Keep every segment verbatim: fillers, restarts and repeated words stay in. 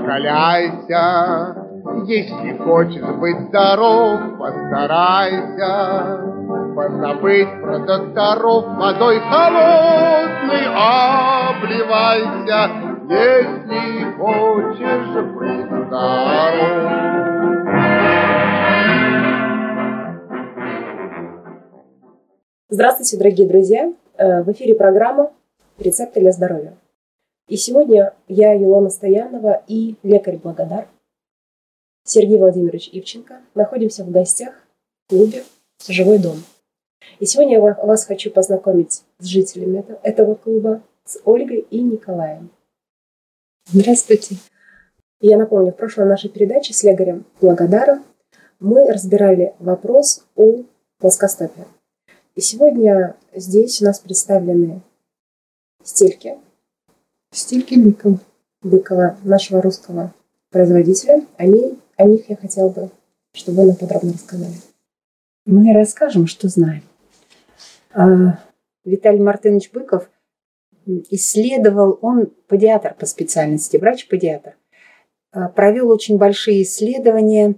закаляйся. Если хочешь быть здоров, постарайся позабыть про докторов, водой холодной обливайся, если хочешь быть здоров. Здравствуйте, дорогие друзья! В эфире программа «Рецепты для здоровья». И сегодня я, Юлана Стоянова, и лекарь Благодар Сергей Владимирович Ивченко находимся в гостях в клубе «Живой дом». И сегодня я вас хочу познакомить с жителями этого клуба, с Ольгой и Николаем. Здравствуйте. Я напомню, в прошлой нашей передаче с лекарем Благодаром мы разбирали вопрос о плоскостопии. И сегодня здесь у нас представлены стельки. Стельки Быкова. Быкова, нашего русского производителя. Они, о них я хотела бы, чтобы вы нам подробно рассказали. Мы расскажем, что знаем. Виталий Мартынович Быков исследовал, он педиатр по специальности, врач-педиатр, провел очень большие исследования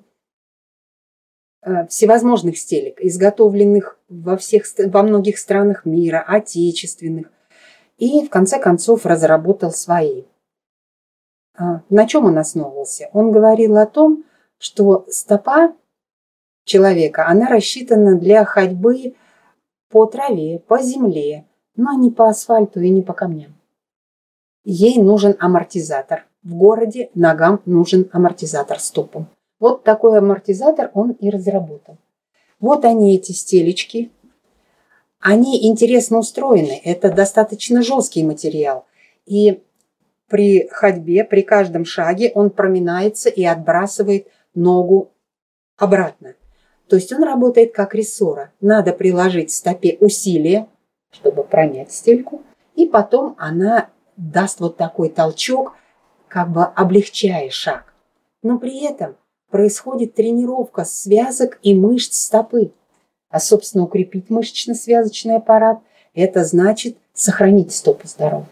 всевозможных стелек, изготовленных во, всех, во многих странах мира, отечественных, и в конце концов разработал свои. На чем он основывался? Он говорил о том, что стопа человека, она рассчитана для ходьбы по траве, по земле, но не по асфальту и не по камням. Ей нужен амортизатор. В городе ногам нужен амортизатор стопам. Вот такой амортизатор он и разработал. Вот они, эти стелечки. Они интересно устроены. Это достаточно жесткий материал. И при ходьбе, при каждом шаге он проминается и отбрасывает ногу обратно. То есть он работает как рессора. Надо приложить стопе усилие, чтобы промять стельку. И потом она даст вот такой толчок, как бы облегчая шаг. Но при этом происходит тренировка связок и мышц стопы. А, собственно, укрепить мышечно-связочный аппарат – это значит сохранить стопу здоровой.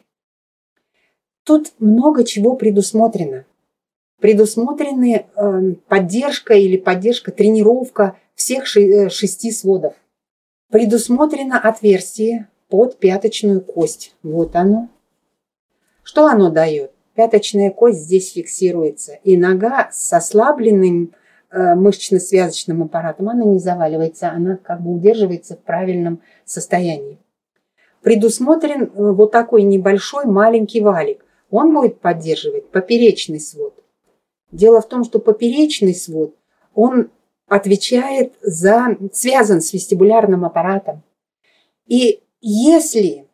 Тут много чего предусмотрено. Предусмотрены э, поддержка или поддержка, тренировка всех ши, шести сводов. Предусмотрено отверстие под пяточную кость. Вот оно. Что оно дает? Пяточная кость здесь фиксируется, и нога с ослабленным э, мышечно-связочным аппаратом, она не заваливается, она как бы удерживается в правильном состоянии. Предусмотрен э, вот такой небольшой маленький валик. Он будет поддерживать поперечный свод. Дело в том, что поперечный свод, он отвечает за, связан с вестибулярным аппаратом. И если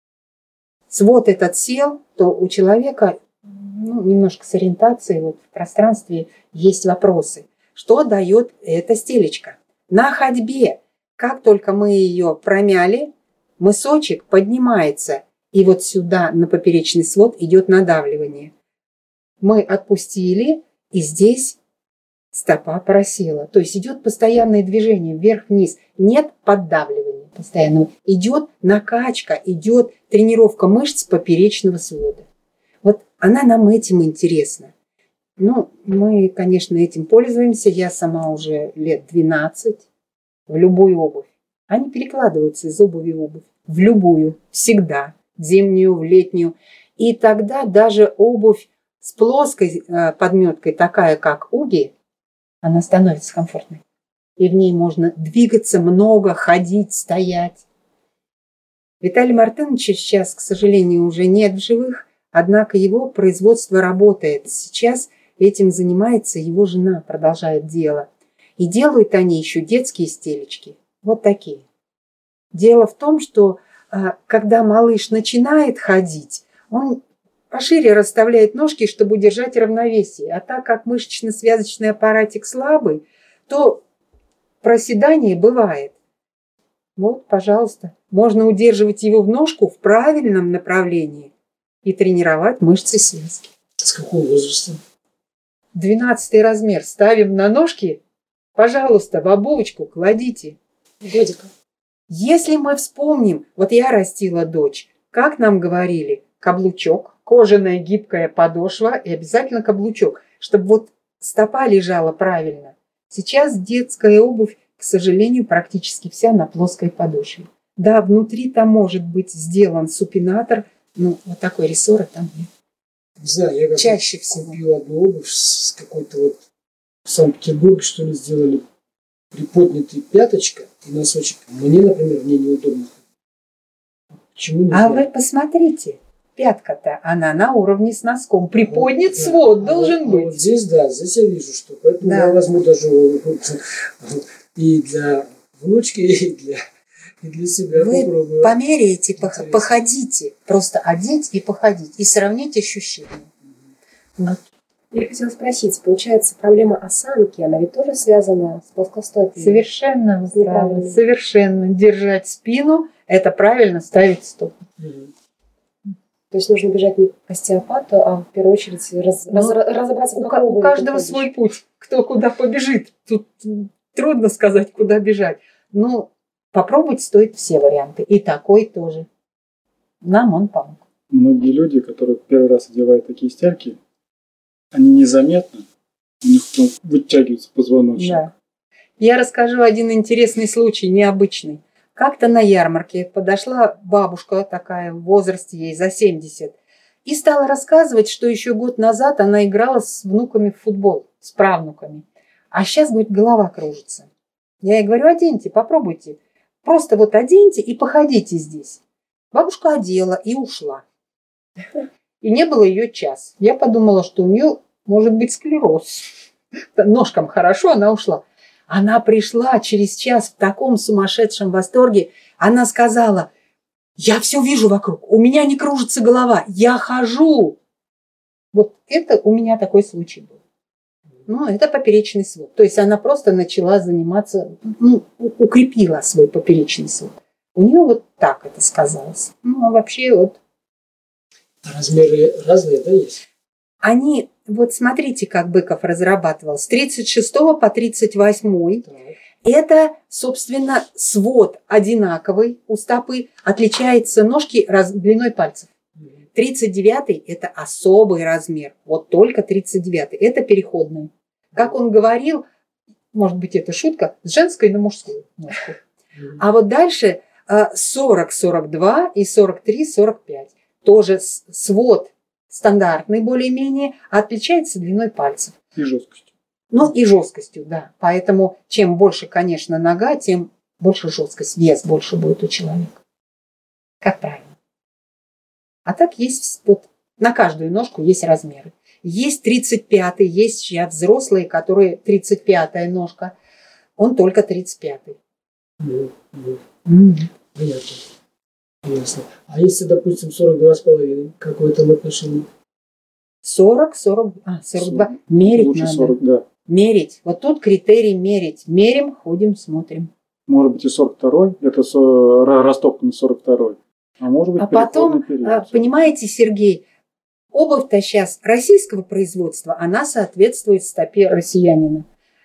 свод этот сел, то у человека ну, немножко с ориентацией вот, в пространстве есть вопросы. Что дает эта стелечка? На ходьбе, как только мы ее промяли, мысочек поднимается, и вот сюда на поперечный свод идет надавливание. Мы отпустили, и здесь стопа просела. То есть идет постоянное движение вверх-вниз. Нет поддавливания постоянного. Идет накачка, идет тренировка мышц поперечного свода. Вот она нам этим интересна. Ну, мы, конечно, этим пользуемся. Я сама уже лет двенадцать в любую обувь. Они перекладываются из обуви в обувь. В любую. Всегда. В зимнюю, в летнюю. И тогда даже обувь с плоской подметкой, такая как уги, она становится комфортной. И в ней можно двигаться много, ходить, стоять. Виталия Мартыновича сейчас, к сожалению, уже нет в живых, однако его производство работает. Сейчас этим занимается его жена, продолжает дело. И делают они еще детские стелечки. Вот такие. Дело в том, что когда малыш начинает ходить, он пошире расставляет ножки, чтобы удержать равновесие. А так как мышечно-связочный аппаратик слабый, то проседание бывает. Вот, пожалуйста, можно удерживать его в ножку в правильном направлении и тренировать мышцы связки. С какого возраста? Двенадцатый размер ставим на ножки, пожалуйста, в обувочку кладите. Годика. Если мы вспомним, вот я растила дочь, как нам говорили, каблучок, кожаная гибкая подошва и обязательно каблучок, чтобы вот стопа лежала правильно. Сейчас детская обувь, к сожалению, практически вся на плоской подошве. Да, внутри там может быть сделан супинатор, но вот такой рессоры там нет. Не знаю, я как-то Чаще всего. купил одну обувь с какой-то вот в Санкт-Петербурге, что ли, сделали приподнятый пяточка и носочек. Мне, например, мне неудобно. Почему не А знаю. вы посмотрите, пятка-то, она на уровне с носком. Приподнят Вот, да. свод А должен вот, быть. а вот здесь, да, здесь я вижу, что поэтому Да. я возьму даже и для внучки, и для, и для себя Вы попробую. померяйте, пох- Интересно. походите. Просто одеть и походить. И сравнить ощущения. Вот. Я хотела спросить, получается, проблема осанки, она ведь тоже связана с плоскостопием? Совершенно вы Неправильно. правы. Совершенно. Держать спину – это правильно ставить стопу. Мгм. То есть нужно бежать не к остеопату, а в первую очередь раз- Ну, раз- разобраться, в У, какой ка- у обуви каждого ты ходишь. свой путь. Кто куда побежит. Тут м, трудно сказать, куда бежать. Но попробовать стоит все варианты. И такой тоже. Нам он помог. Многие люди, которые первый раз одевают такие стельки, они незаметно, у них потом вытягивается позвоночник. Да. Я расскажу один интересный случай, необычный. Как-то на ярмарке подошла бабушка такая, в возрасте ей за семьдесят, и стала рассказывать, что еще год назад она играла с внуками в футбол, с правнуками. А сейчас, говорит, голова кружится. Я ей говорю, оденьте, попробуйте. Просто вот оденьте и походите здесь. Бабушка одела и ушла. И не было ее час. Я подумала, что у нее может быть склероз. Ножкам хорошо, она ушла. Она пришла через час в таком сумасшедшем восторге. Она сказала, я все вижу вокруг, у меня не кружится голова, я хожу. Вот это у меня такой случай был. Ну, это поперечный свод. То есть она просто начала заниматься, ну, у- укрепила свой поперечный свод. У нее вот так это сказалось. Ну, а вообще вот А размеры разные, да, есть? они, вот смотрите, как Быков разрабатывал, с тридцать шестого по тридцать восьмой. Так. Это, собственно, свод одинаковый у стопы, отличается ножки раз, длиной пальцев. Мгм. тридцать девятый – это особый размер, вот только тридцать девятый, это переходный. Как он говорил, может быть, это шутка, с женской на мужскую ножку. Мгм. А вот дальше сорок сорок два и сорок три сорок пять. Тоже с- свод стандартный более-менее, а отличается длиной пальцев. И жесткостью. Ну и жесткостью, да. Поэтому чем больше, конечно, нога, тем больше жесткость, вес больше будет у человека. Как правильно. А так есть вот на каждую ножку есть размеры. Есть тридцать пятый, есть сейчас взрослые, которые тридцать пятая ножка. Он только тридцать пятый. Мгм. Мгм. Понятно. Ясно. А если, допустим, сорок два с половиной, какое там отношение? сорок, сорок, а, сорок два. Мерить Лучше надо. сорок, да. Мерить. Вот тут критерий мерить. Мерим, ходим, смотрим. Может быть и сорок второй, это со- ра- растопка на сорок второй. А может быть А потом, переходный а, период. понимаете, Сергей, обувь-то сейчас российского производства, она соответствует стопе россиянина.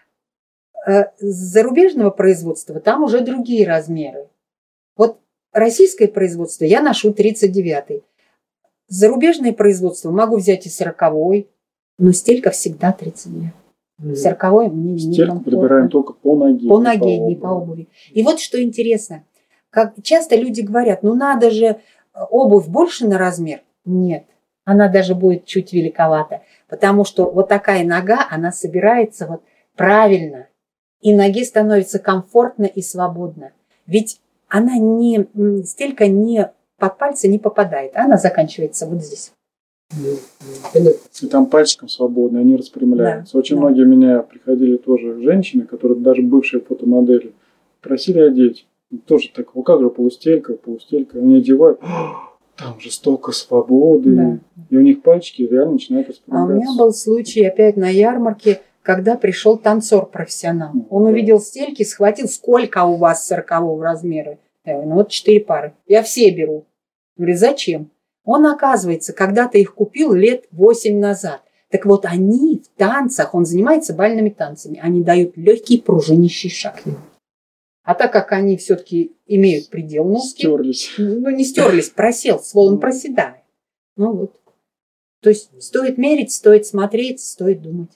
А зарубежного производства там уже другие размеры. Вот российское производство я ношу тридцать девятый. Зарубежное производство могу взять и сороковой, но стелька всегда тридцать девятый. Мгм. сороковой мне Стельку некомфортно. подбираем только по ноге. По не ноге, не обуви. по обуви. И вот что интересно. Как часто люди говорят, ну надо же э, обувь больше на размер. Нет, она даже будет чуть великовата. Потому что вот такая нога, она собирается вот правильно. И ноге становится комфортно и свободно. Ведь она не, м, стелька не под пальцы не попадает. Она заканчивается вот здесь. Мгм. Мгм. Понятно. И там пальчиком свободно, они распрямляются. Да, Очень да. многие меня приходили тоже женщины, которые даже бывшие фотомодели, просили одеть. Тоже так, ну как же полустелька, полустелька. Они одевают, там же столько свободы. Да. И у них пальчики реально начинают А у распрямляться. меня был случай опять на ярмарке, когда пришел танцор-профессионал. Ну, Он да. увидел стельки, схватил, сколько у вас сорокового размера? Я говорю, ну вот четыре пары. Я все беру. Говорю, зачем? Он, оказывается, когда-то их купил лет восемь назад. Так вот, они в танцах, он занимается бальными танцами, они дают легкий пружинищий шаг. А так как они все-таки имеют предел носки, Стерлись. ну не стерлись, просел, свол, он проседает. Ну вот. То есть стоит мерить, стоит смотреть, стоит думать.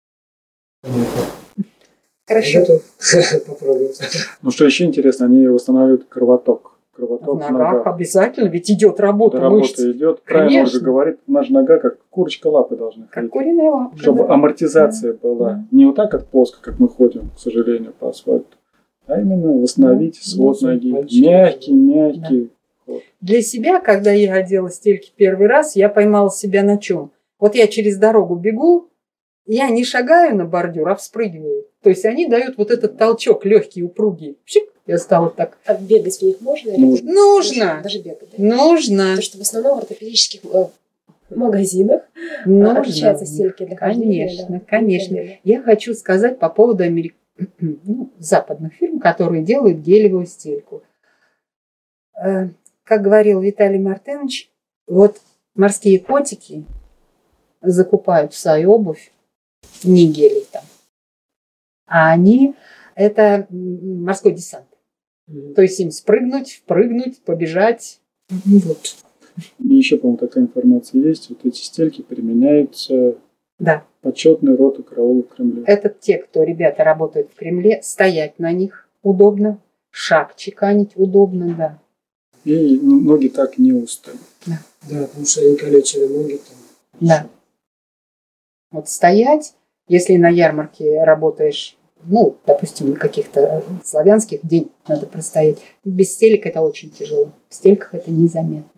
Хорошо. Попробуем. Ну что еще интересно, они восстанавливают кровоток. Кровоток В ногах обязательно, ведь идет работа Да, мышц. работа идет. Правильно Конечно. Ольга говорит, наша нога как курочка лапы должна Как ходить. куриная лапка. Чтобы да. амортизация была. Да. Не вот так, как плоско, как мы ходим, к сожалению, по асфальту. А именно восстановить Да. свод Ну, ноги. мальчики, Мягкий, мягкий. ход. Для себя, когда я одела стельки первый раз, я поймала себя на чем? Вот я через дорогу бегу, я не шагаю на бордюр, а вспрыгиваю. То есть они дают вот этот толчок легкий, упругий. Пшик, я стала так. А бегать в них можно? или- Нужно. Нужно. Даже бегать, да? Нужно. Потому что в основном в ортопедических э, магазинах а, Нужно. отличаются стельки для хождения. Конечно, да. конечно. Отдельно. Я хочу сказать по поводу америк... ну, западных фирм, которые делают гелевую стельку. Э, Как говорил Виталий Мартынович, вот морские котики закупают в свою обувь не гелий там, а они это м, морской десант. То есть им спрыгнуть, впрыгнуть, побежать. Ну вот. И еще, по-моему, такая информация есть. Вот эти стельки применяются Да. почетной роты караулов в Кремле. Это те, кто, ребята, работают в Кремле, стоять на них удобно, шаг чеканить удобно, да. И ноги так не устают. Да, потому что они калечили ноги там. Да. Вот стоять, если на ярмарке работаешь, ну, допустим, на каких-то славянских, день надо простоять. Без стелек это очень тяжело. В стельках это незаметно.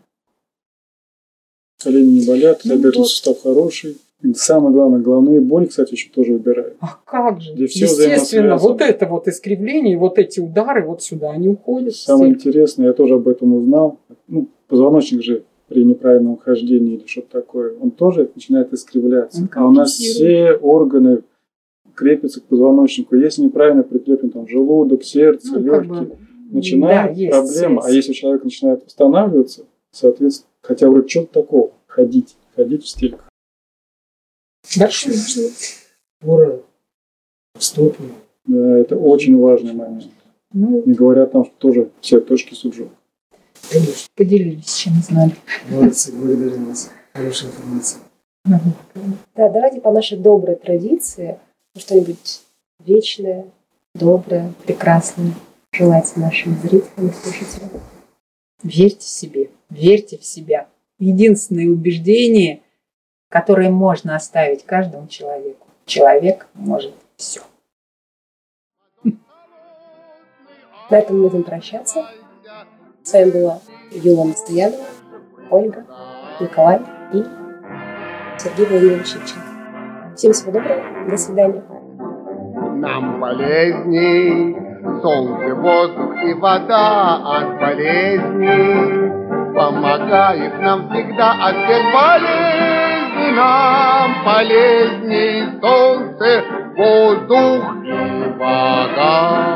Колени не болят, Ну таберный вот. сустав хороший. И самое главное, головные боли, кстати, еще тоже убирают. А как же? Где всё Естественно, взаимосвязано. вот это вот искривление, вот эти удары, вот сюда они уходят. Самое Стелька. интересное, я тоже об этом узнал. Ну, позвоночник же при неправильном хождении или что-то такое, он тоже начинает искривляться. Он А у нас компенсирует. все органы крепятся к позвоночнику. Если неправильно прикреплен там желудок, сердце, Ну, как легкие, бы, начинают да, есть проблемы. связь. А если человек начинает восстанавливаться, соответственно, хотя вроде что-то такого, ходить, ходить в стельках. Большой. Пора стопы. Да, это очень важный момент. Ну, Не говоря там, что тоже все точки суджу. Конечно. поделились, чем знали. Молодцы, благодарю вас. Хорошая информация. Да, давайте по нашей доброй традиции что-нибудь вечное, доброе, прекрасное желайте нашим зрителям и слушателям. Верьте себе, верьте в себя. Единственное убеждение, которое можно оставить каждому человеку. Человек может все. На этом мы будем прощаться. С вами была Юлия Стоянова, Ольга, Николай и Сергей Владимирович Ивченко. Всем всего доброго, до свидания. Нам полезней солнце, воздух и вода от болезней. Помогает нам всегда от всех болезней. Нам полезней солнце, воздух и вода.